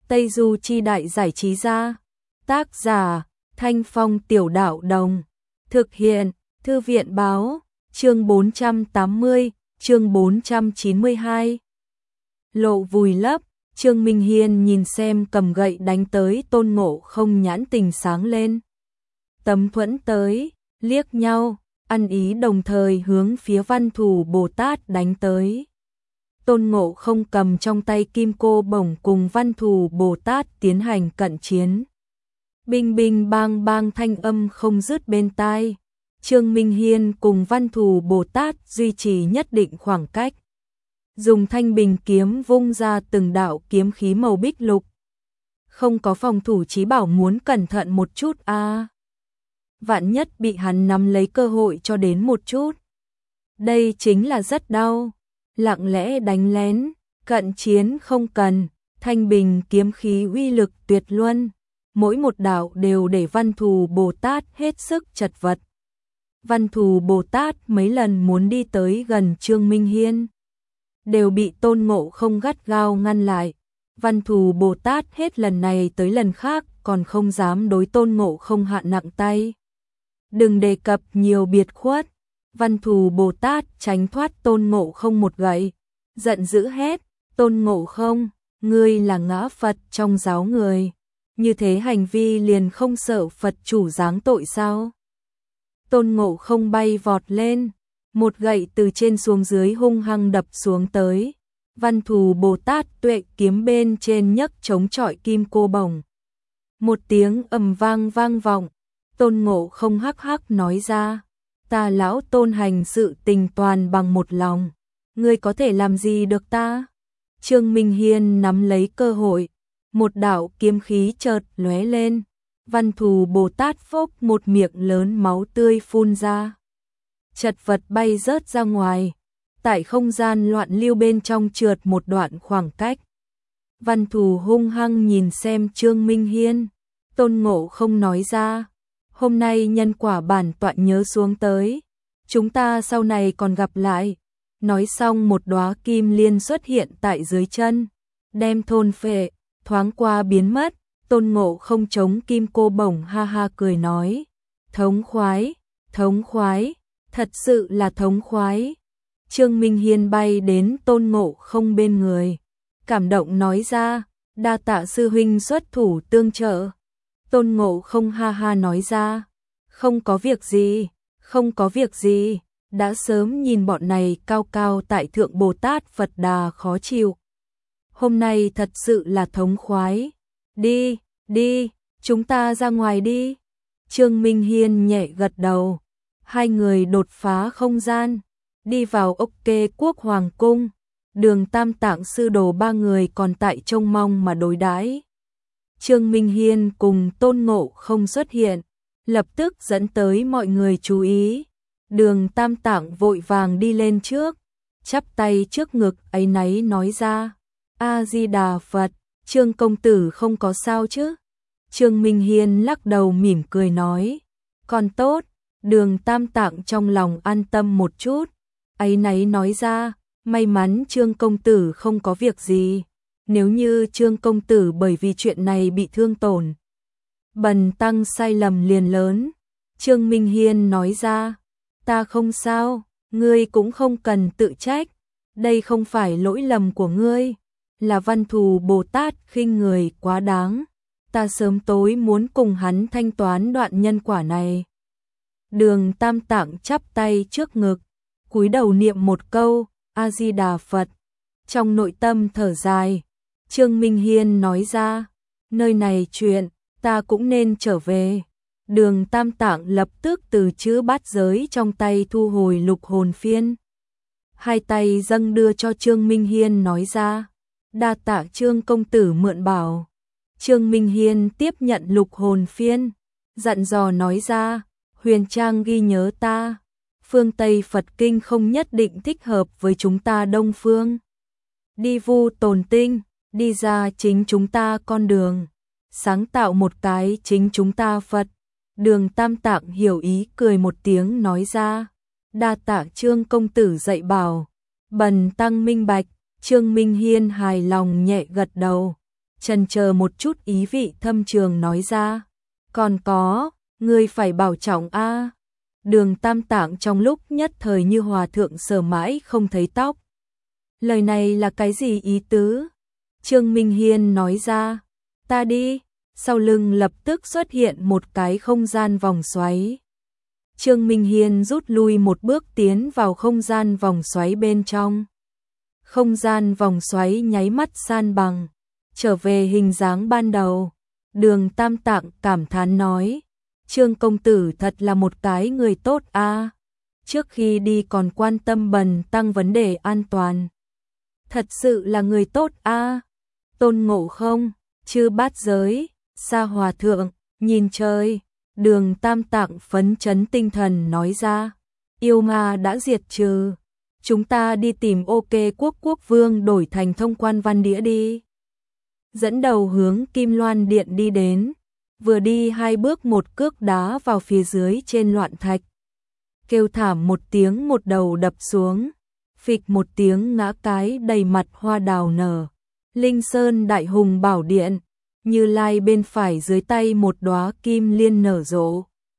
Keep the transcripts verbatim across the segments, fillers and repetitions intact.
Tây Du Chi Đại Giải Trí Gia. Tác giả Thanh Phong Tiểu Đạo Đồng. Thực hiện Thư viện Báo. Chương bốn trăm tám mươi, chương bốn trăm chín mươi hai. Lộ vùi lấp. Trương Minh Hiên nhìn xem cầm gậy đánh tới Tôn Ngộ Không, nhãn tình sáng lên. Tấm Thuẫn tới, liếc nhau, ăn ý đồng thời hướng phía Văn Thù Bồ Tát đánh tới. Tôn Ngộ Không cầm trong tay kim cô bổng cùng Văn Thù Bồ Tát tiến hành cận chiến. Binh binh bang bang thanh âm không dứt bên tai. Trương Minh Hiên cùng Văn Thù Bồ Tát duy trì nhất định khoảng cách. Dùng thanh bình kiếm vung ra từng đạo kiếm khí màu bích lục. Không có phòng thủ chí bảo muốn cẩn thận một chút a. À. Vạn nhất bị hắn nắm lấy cơ hội cho đến một chút. Đây chính là rất đau. Lặng lẽ đánh lén, cận chiến không cần, thanh bình kiếm khí uy lực tuyệt luân. Mỗi một đạo đều để Văn Thù Bồ Tát hết sức chật vật. Văn Thù Bồ Tát mấy lần muốn đi tới gần Trương Minh Hiên, đều bị Tôn Ngộ Không gắt gao ngăn lại. Văn Thù Bồ Tát hết lần này tới lần khác còn không dám đối Tôn Ngộ Không hạ nặng tay. Đừng đề cập nhiều biệt khuất. Văn Thù Bồ Tát tránh thoát Tôn Ngộ Không một gậy, giận dữ hét: Tôn Ngộ Không, ngươi là ngã Phật trong giáo người, như thế hành vi liền không sợ Phật chủ giáng tội sao? Tôn Ngộ Không bay vọt lên, một gậy từ trên xuống dưới hung hăng đập xuống tới. Văn Thù Bồ Tát tuệ kiếm bên trên nhấc chống chọi kim cô bổng. Một tiếng ầm vang vang vọng. Tôn Ngộ Không hắc hắc nói ra: ta lão Tôn hành sự tình toàn bằng một lòng, ngươi có thể làm gì được ta? Trương Minh Hiên nắm lấy cơ hội, một đạo kiếm khí chợt lóe lên. Văn Thù Bồ Tát phốc một miệng lớn máu tươi phun ra, chật vật bay rớt ra ngoài, tại không gian loạn lưu bên trong trượt một đoạn khoảng cách. Văn Thù hung hăng nhìn xem Trương Minh Hiên. Tôn Ngộ Không nói ra: hôm nay nhân quả bản tọa nhớ xuống tới, chúng ta sau này còn gặp lại. Nói xong một đóa kim liên xuất hiện tại dưới chân, đem thôn phệ, thoáng qua biến mất. Tôn Ngộ Không chống kim cô bổng ha ha cười nói: thống khoái, thống khoái, thật sự là thống khoái. Trương Minh Hiên bay đến Tôn Ngộ Không bên người, cảm động nói ra: đa tạ sư huynh xuất thủ tương trợ. Tôn Ngộ Không ha ha nói ra: không có việc gì, không có việc gì, đã sớm nhìn bọn này cao cao tại thượng Bồ Tát Phật Đà khó chịu. Hôm nay thật sự là thống khoái. Đi, đi, chúng ta ra ngoài đi. Trương Minh Hiên nhẹ gật đầu. Hai người đột phá không gian, đi vào ốc kê quốc hoàng cung. Đường Tam Tạng sư đồ ba người còn tại trông mong mà đối đãi. Trương Minh Hiên cùng Tôn Ngộ Không xuất hiện, lập tức dẫn tới mọi người chú ý. Đường Tam Tạng vội vàng đi lên trước, chắp tay trước ngực áy náy nói ra: A Di Đà Phật, Trương công tử không có sao chứ? Trương Minh Hiên lắc đầu mỉm cười nói: còn tốt. Đường Tam Tạng trong lòng an tâm một chút, áy náy nói ra: may mắn Trương công tử không có việc gì. Nếu như Trương công tử bởi vì chuyện này bị thương tổn, bần tăng sai lầm liền lớn. Trương Minh Hiên nói ra: ta không sao, ngươi cũng không cần tự trách. Đây không phải lỗi lầm của ngươi, là Văn Thù Bồ Tát khinh người quá đáng. Ta sớm tối muốn cùng hắn thanh toán đoạn nhân quả này. Đường Tam Tạng chắp tay trước ngực, cúi đầu niệm một câu A Di Đà Phật, trong nội tâm thở dài. Trương Minh Hiên nói ra: nơi này chuyện, ta cũng nên trở về. Đường Tam Tạng lập tức từ chữ bát giới trong tay thu hồi lục hồn phiên, hai tay dâng đưa cho Trương Minh Hiên nói ra: đa tạ Trương công tử mượn bảo. Trương Minh Hiên tiếp nhận lục hồn phiên, dặn dò nói ra: huyền trang ghi nhớ ta, phương Tây Phật Kinh không nhất định thích hợp với chúng ta Đông Phương. Đi vu tồn tinh, đi ra chính chúng ta con đường, sáng tạo một cái chính chúng ta Phật. Đường Tam Tạng hiểu ý cười một tiếng nói ra: đa tạ Trương công tử dạy bảo, bần tăng minh bạch. Trương Minh Hiên hài lòng nhẹ gật đầu. chần chờ một chút ý vị thâm trường nói ra. Còn có, ngươi phải bảo trọng a. Đường Tam Tạng trong lúc nhất thời như hòa thượng sờ mãi không thấy tóc. Lời này là cái gì ý tứ? Trương Minh Hiên nói ra, ta đi, sau lưng lập tức xuất hiện một cái không gian vòng xoáy. Trương Minh Hiên rút lui một bước tiến vào không gian vòng xoáy bên trong. Không gian vòng xoáy nháy mắt san bằng, trở về hình dáng ban đầu. Đường Tam Tạng cảm thán nói, Trương công tử thật là một cái người tốt a. Trước khi đi còn quan tâm bần tăng vấn đề an toàn. Thật sự là người tốt a. Tôn Ngộ Không, Chư Bát Giới, Sa Hòa Thượng, nhìn chơi. Đường Tam Tạng phấn chấn tinh thần nói ra, yêu ma đã diệt trừ, chúng ta đi tìm OK Quốc Quốc Vương đổi thành thông quan văn đĩa đi. Dẫn đầu hướng Kim Loan Điện đi đến, vừa đi hai bước một cước đá vào phía dưới trên loạn thạch. Kêu thảm một tiếng một đầu đập xuống, phịch một tiếng ngã cái đầy mặt hoa đào nở. Linh Sơn Đại Hùng Bảo Điện, Như Lai bên phải dưới tay một đóa kim liên nở rộ.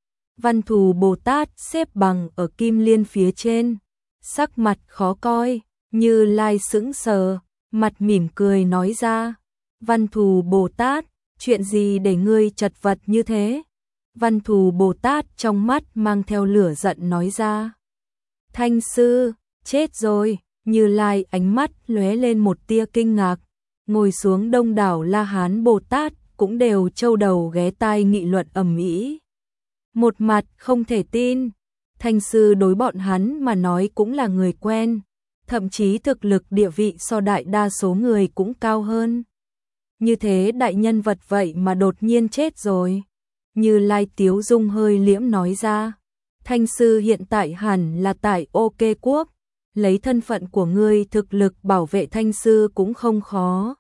Văn Thù Bồ Tát xếp bằng ở kim liên phía trên, sắc mặt khó coi, Như Lai sững sờ, mặt mỉm cười nói ra, Văn Thù Bồ Tát, chuyện gì để ngươi chật vật như thế? Văn Thù Bồ Tát trong mắt mang theo lửa giận nói ra, Thanh sư, chết rồi. Như Lai ánh mắt lóe lên một tia kinh ngạc, ngồi xuống đông đảo La Hán Bồ Tát cũng đều châu đầu ghé tai nghị luận ầm ĩ. Một mặt không thể tin, Thanh sư đối bọn hắn mà nói cũng là người quen, thậm chí thực lực địa vị so đại đa số người cũng cao hơn. Như thế đại nhân vật vậy mà đột nhiên chết rồi. Như Lai tiếu dung hơi liễm nói ra, Thanh sư hiện tại hẳn là tại OK Quốc, lấy thân phận của ngươi thực lực bảo vệ Thanh sư cũng không khó.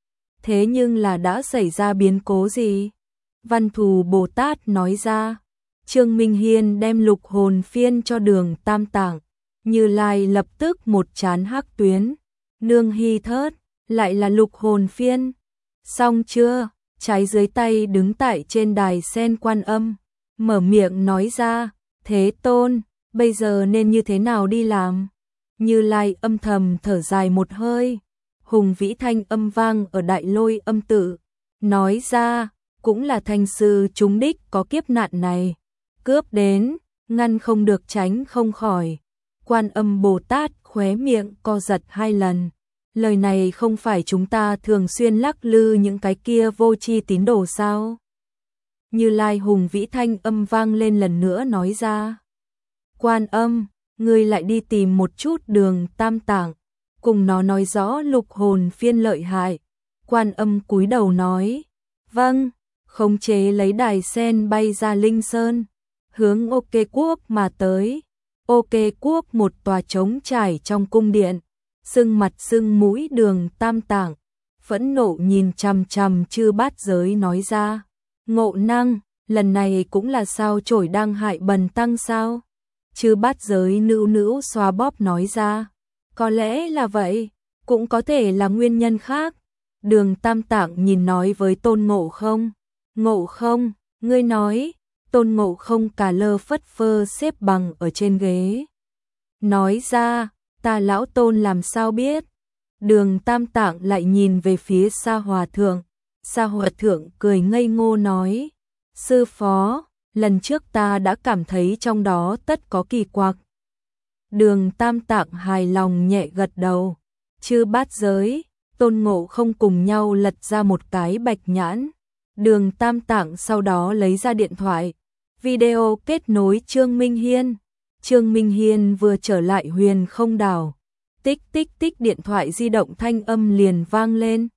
Thế nhưng là đã xảy ra biến cố gì? Văn Thù Bồ Tát nói ra, Trương Minh Hiên đem lục hồn phiên cho Đường Tam Tạng, Như Lai lập tức một chán hắc tuyến, nương hi thớt, lại là lục hồn phiên. Xong chưa? Trái dưới tay đứng tại trên đài sen Quan Âm, mở miệng nói ra, Thế Tôn, bây giờ nên như thế nào đi làm? Như Lai âm thầm thở dài một hơi, hùng vĩ thanh âm vang ở Đại Lôi Âm tự, nói ra, cũng là Thanh sư chúng đích có kiếp nạn này, cướp đến, ngăn không được tránh không khỏi. Quan Âm Bồ Tát khóe miệng co giật hai lần, lời này không phải chúng ta thường xuyên lắc lư những cái kia vô tri tín đồ sao? Như Lai hùng vĩ thanh âm vang lên lần nữa nói ra, Quan Âm, ngươi lại đi tìm một chút Đường Tam Tạng, cùng nó nói rõ lục hồn phiên lợi hại. Quan Âm cúi đầu nói, vâng, khống chế lấy đài sen bay ra Linh Sơn, hướng OK Quốc mà tới. OK Quốc một tòa trống trải trong cung điện, sưng mặt sưng mũi Đường Tam Tạng, phẫn nộ nhìn chằm chằm Chư Bát Giới nói ra, Ngộ Năng, lần này cũng là sao chổi đang hại bần tăng sao? Chư Bát Giới nữu nữu xoa bóp nói ra, có lẽ là vậy, cũng có thể là nguyên nhân khác. Đường Tam Tạng nhìn nói với Tôn Ngộ Không, Ngộ Không, ngươi nói. Tôn Ngộ Không cà lơ phất phơ xếp bằng ở trên ghế, nói ra, ta lão Tôn làm sao biết? Đường Tam Tạng lại nhìn về phía Sa Hòa Thượng, Sa Hòa Thượng cười ngây ngô nói, sư phó, lần trước ta đã cảm thấy trong đó tất có kỳ quặc. Đường Tam Tạng hài lòng nhẹ gật đầu. Chư Bát Giới, Tôn Ngộ Không cùng nhau lật ra một cái bạch nhãn. Đường Tam Tạng sau đó lấy ra điện thoại, video kết nối Trương Minh Hiên. Trương Minh Hiên vừa trở lại Huyền Không Đảo, tích tích tích điện thoại di động thanh âm liền vang lên.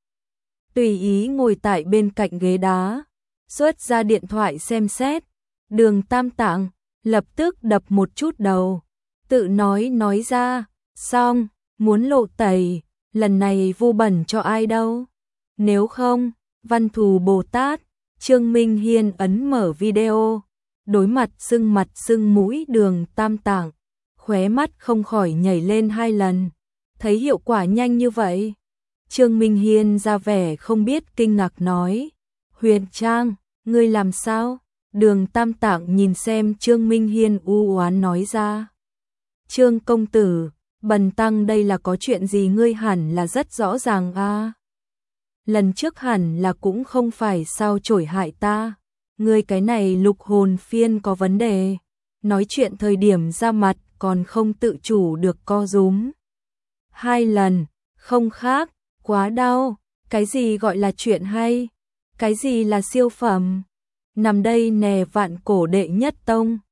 Tùy ý ngồi tại bên cạnh ghế đá, xuất ra điện thoại xem xét. Đường Tam Tạng lập tức đập một chút đầu, tự nói nói ra, xong, muốn lộ tẩy, lần này vu bẩn cho ai đâu. Nếu không, Văn Thù Bồ Tát, Trương Minh Hiên ấn mở video, đối mặt sưng mặt sưng mũi Đường Tam Tạng, khóe mắt không khỏi nhảy lên hai lần, thấy hiệu quả nhanh như vậy. Trương Minh Hiên ra vẻ không biết kinh ngạc nói, Huyền Trang, ngươi làm sao? Đường Tam Tạng nhìn xem Trương Minh Hiên u oán nói ra. Trương công tử, bần tăng đây là có chuyện gì ngươi hẳn là rất rõ ràng a. Lần trước hẳn là cũng không phải sao chổi hại ta. Ngươi cái này lục hồn phiên có vấn đề. Nói chuyện thời điểm ra mặt còn không tự chủ được co rúm. Hai lần, không khác, quá đau. Cái gì gọi là chuyện hay? Cái gì là siêu phẩm? Nằm đây nè vạn cổ đệ nhất tông.